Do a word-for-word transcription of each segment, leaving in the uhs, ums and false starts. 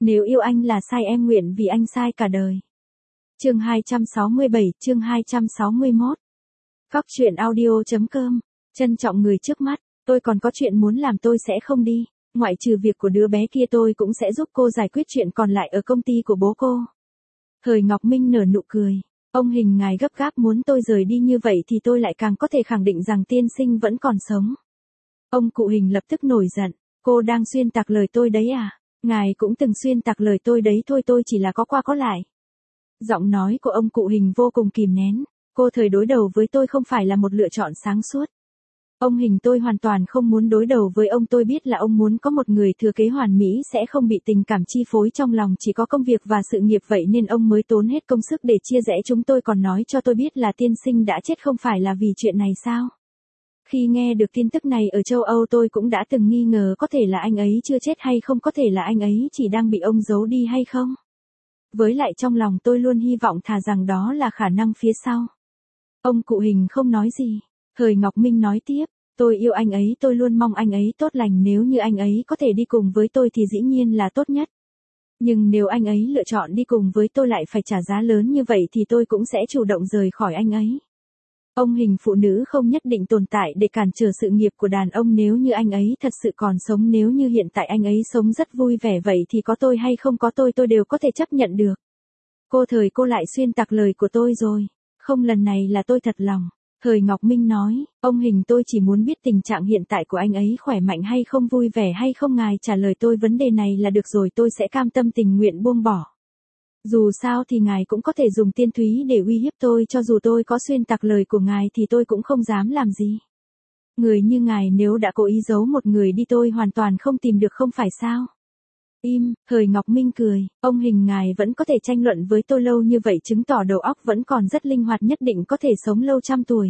Nếu yêu anh là sai em nguyện vì anh sai cả đời. Chương hai trăm sáu mươi bảy, chương hai trăm sáu mươi mốt. Cóc truyện audio chấm com. Trân trọng người trước mắt, tôi còn có chuyện muốn làm tôi sẽ không đi. Ngoại trừ việc của đứa bé kia tôi cũng sẽ giúp cô giải quyết chuyện còn lại ở công ty của bố cô. Thời Ngọc Minh nở nụ cười. Ông Hình ngài gấp gáp muốn tôi rời đi như vậy thì tôi lại càng có thể khẳng định rằng tiên sinh vẫn còn sống. Ông cụ Hình lập tức nổi giận. Cô đang xuyên tạc lời tôi đấy à? Ngài cũng từng xuyên tạc lời tôi đấy thôi, tôi chỉ là có qua có lại. Giọng nói của ông cụ Hình vô cùng kìm nén. Cô Thời đối đầu với tôi không phải là một lựa chọn sáng suốt. Ông Hình, tôi hoàn toàn không muốn đối đầu với ông, tôi biết là ông muốn có một người thừa kế hoàn mỹ sẽ không bị tình cảm chi phối trong lòng, chỉ có công việc và sự nghiệp, vậy nên ông mới tốn hết công sức để chia rẽ chúng tôi, còn nói cho tôi biết là tiên sinh đã chết không phải là vì chuyện này sao? Khi nghe được tin tức này ở châu Âu tôi cũng đã từng nghi ngờ có thể là anh ấy chưa chết hay không, có thể là anh ấy chỉ đang bị ông giấu đi hay không. Với lại trong lòng tôi luôn hy vọng thà rằng đó là khả năng phía sau. Ông cụ Hình không nói gì. Thời Ngọc Minh nói tiếp, tôi yêu anh ấy, tôi luôn mong anh ấy tốt lành, nếu như anh ấy có thể đi cùng với tôi thì dĩ nhiên là tốt nhất. Nhưng nếu anh ấy lựa chọn đi cùng với tôi lại phải trả giá lớn như vậy thì tôi cũng sẽ chủ động rời khỏi anh ấy. Ông Hình, phụ nữ không nhất định tồn tại để cản trở sự nghiệp của đàn ông, nếu như anh ấy thật sự còn sống, nếu như hiện tại anh ấy sống rất vui vẻ, vậy thì có tôi hay không có tôi tôi đều có thể chấp nhận được. Cô Thời, cô lại xuyên tạc lời của tôi rồi. Không, lần này là tôi thật lòng. Thời Ngọc Minh nói, ông Hình, tôi chỉ muốn biết tình trạng hiện tại của anh ấy khỏe mạnh hay không, vui vẻ hay không, ngài trả lời tôi vấn đề này là được rồi, tôi sẽ cam tâm tình nguyện buông bỏ. Dù sao thì ngài cũng có thể dùng tiên thúy để uy hiếp tôi, cho dù tôi có xuyên tạc lời của ngài thì tôi cũng không dám làm gì. Người như ngài nếu đã cố ý giấu một người đi tôi hoàn toàn không tìm được, không phải sao? Im, Thời Ngọc Minh cười, ông Hình, ngài vẫn có thể tranh luận với tôi lâu như vậy chứng tỏ đầu óc vẫn còn rất linh hoạt, nhất định có thể sống lâu trăm tuổi.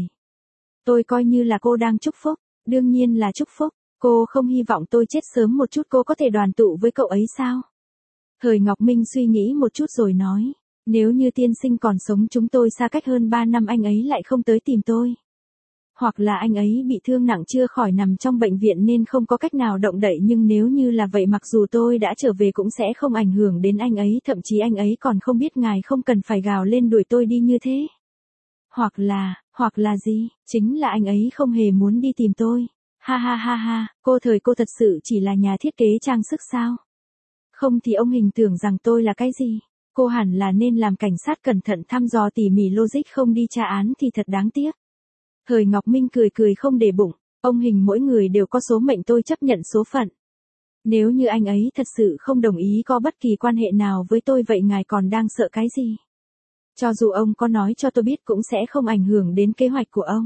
Tôi coi như là cô đang chúc phúc, đương nhiên là chúc phúc, cô không hy vọng tôi chết sớm một chút, cô có thể đoàn tụ với cậu ấy sao? Thời Ngọc Minh suy nghĩ một chút rồi nói, nếu như tiên sinh còn sống chúng tôi xa cách hơn ba năm anh ấy lại không tới tìm tôi. Hoặc là anh ấy bị thương nặng chưa khỏi nằm trong bệnh viện nên không có cách nào động đậy, nhưng nếu như là vậy mặc dù tôi đã trở về cũng sẽ không ảnh hưởng đến anh ấy, thậm chí anh ấy còn không biết, ngài không cần phải gào lên đuổi tôi đi như thế. Hoặc là, hoặc là gì, chính là anh ấy không hề muốn đi tìm tôi. Ha ha ha ha, cô Thời, cô thật sự chỉ là nhà thiết kế trang sức sao? Không thì ông Hình tưởng rằng tôi là cái gì? Cô hẳn là nên làm cảnh sát, cẩn thận thăm dò tỉ mỉ logic, không đi tra án thì thật đáng tiếc. Thời Ngọc Minh cười cười không để bụng, ông Hình, mỗi người đều có số mệnh, tôi chấp nhận số phận. Nếu như anh ấy thật sự không đồng ý có bất kỳ quan hệ nào với tôi vậy ngài còn đang sợ cái gì? Cho dù ông có nói cho tôi biết cũng sẽ không ảnh hưởng đến kế hoạch của ông.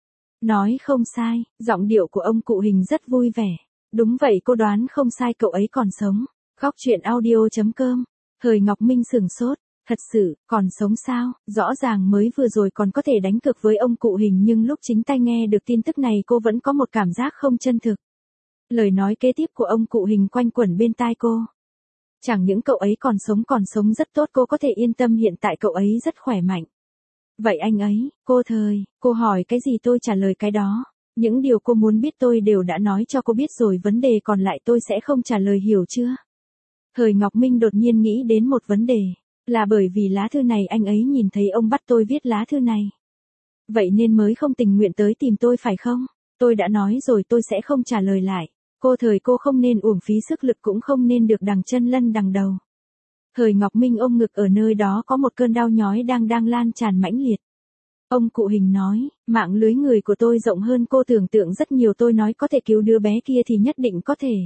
Nói không sai, giọng điệu của ông cụ Hình rất vui vẻ. Đúng vậy, cô đoán không sai, cậu ấy còn sống. Cóc truyện audio chấm com. Thời Ngọc Minh sửng sốt. Thật sự, còn sống sao? Rõ ràng mới vừa rồi còn có thể đánh cược với ông cụ Hình, nhưng lúc chính tay nghe được tin tức này cô vẫn có một cảm giác không chân thực. Lời nói kế tiếp của ông cụ Hình quanh quẩn bên tai cô. Chẳng những cậu ấy còn sống còn sống rất tốt, cô có thể yên tâm, hiện tại cậu ấy rất khỏe mạnh. Vậy anh ấy, cô Thời, cô hỏi cái gì tôi trả lời cái đó. Những điều cô muốn biết tôi đều đã nói cho cô biết rồi, vấn đề còn lại tôi sẽ không trả lời, hiểu chưa? Thời Ngọc Minh đột nhiên nghĩ đến một vấn đề. Là bởi vì lá thư này anh ấy nhìn thấy ông bắt tôi viết lá thư này. Vậy nên mới không tình nguyện tới tìm tôi phải không? Tôi đã nói rồi tôi sẽ không trả lời lại. Cô Thời, cô không nên uổng phí sức lực, cũng không nên được đằng chân lân đằng đầu. Thời Ngọc Minh ôm ngực, ở nơi đó có một cơn đau nhói đang đang lan tràn mãnh liệt. Ông cụ Hình nói, mạng lưới người của tôi rộng hơn cô tưởng tượng rất nhiều, tôi nói có thể cứu đứa bé kia thì nhất định có thể.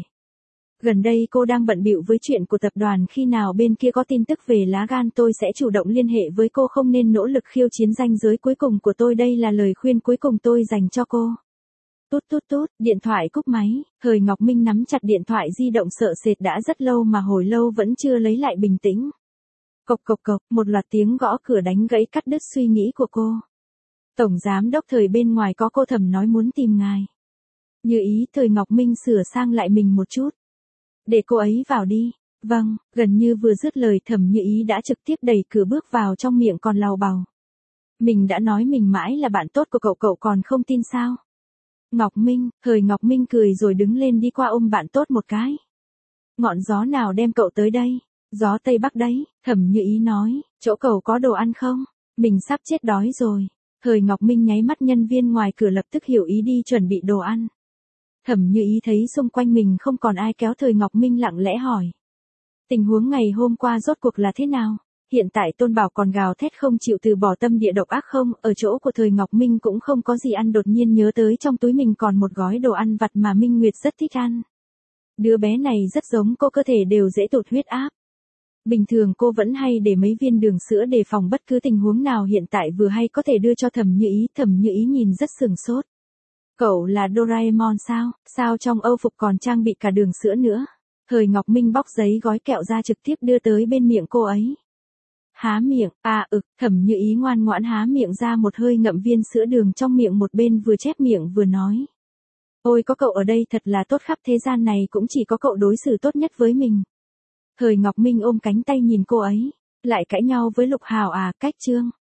Gần đây cô đang bận bịu với chuyện của tập đoàn, khi nào bên kia có tin tức về lá gan tôi sẽ chủ động liên hệ với cô, không nên nỗ lực khiêu chiến ranh giới cuối cùng của tôi, đây là lời khuyên cuối cùng tôi dành cho cô. Tút tút tút, điện thoại cúp máy, Thời Ngọc Minh nắm chặt điện thoại di động sợ sệt, đã rất lâu mà hồi lâu vẫn chưa lấy lại bình tĩnh. Cộc cộc cộc, một loạt tiếng gõ cửa đánh gãy cắt đứt suy nghĩ của cô. Tổng giám đốc Thời, bên ngoài có cô Thẩm nói muốn tìm ngài. Như ý, Thời Ngọc Minh sửa sang lại mình một chút. Để cô ấy vào đi. Vâng, gần như vừa dứt lời Thẩm Như Ý đã trực tiếp đẩy cửa bước vào, trong miệng còn lào bào. Mình đã nói mình mãi là bạn tốt của cậu, cậu còn không tin sao? Ngọc Minh, Thời Ngọc Minh cười rồi đứng lên đi qua ôm bạn tốt một cái. Ngọn gió nào đem cậu tới đây? Gió Tây Bắc đấy, Thẩm Như Ý nói, chỗ cậu có đồ ăn không? Mình sắp chết đói rồi. Thời Ngọc Minh nháy mắt, nhân viên ngoài cửa lập tức hiểu ý đi chuẩn bị đồ ăn. Thẩm Như Ý thấy xung quanh mình không còn ai kéo Thời Ngọc Minh lặng lẽ hỏi. Tình huống ngày hôm qua rốt cuộc là thế nào? Hiện tại Tôn Bảo còn gào thét không chịu từ bỏ, tâm địa độc ác không? Ở chỗ của Thời Ngọc Minh cũng không có gì ăn, đột nhiên nhớ tới trong túi mình còn một gói đồ ăn vặt mà Minh Nguyệt rất thích ăn. Đứa bé này rất giống cô, cơ thể đều dễ tụt huyết áp. Bình thường cô vẫn hay để mấy viên đường sữa đề phòng bất cứ tình huống nào, hiện tại vừa hay có thể đưa cho Thẩm Như Ý. Thẩm Như Ý nhìn rất sừng sốt. Cậu là Doraemon sao? Sao trong âu phục còn trang bị cả đường sữa nữa? Thời Ngọc Minh bóc giấy gói kẹo ra trực tiếp đưa tới bên miệng cô ấy. Há miệng, à ực, Thẩm Như Ý ngoan ngoãn há miệng ra một hơi, ngậm viên sữa đường trong miệng, một bên vừa chép miệng vừa nói. Ôi có cậu ở đây thật là tốt, khắp thế gian này cũng chỉ có cậu đối xử tốt nhất với mình. Thời Ngọc Minh ôm cánh tay nhìn cô ấy. Lại cãi nhau với Lục Hào à? Cách chương.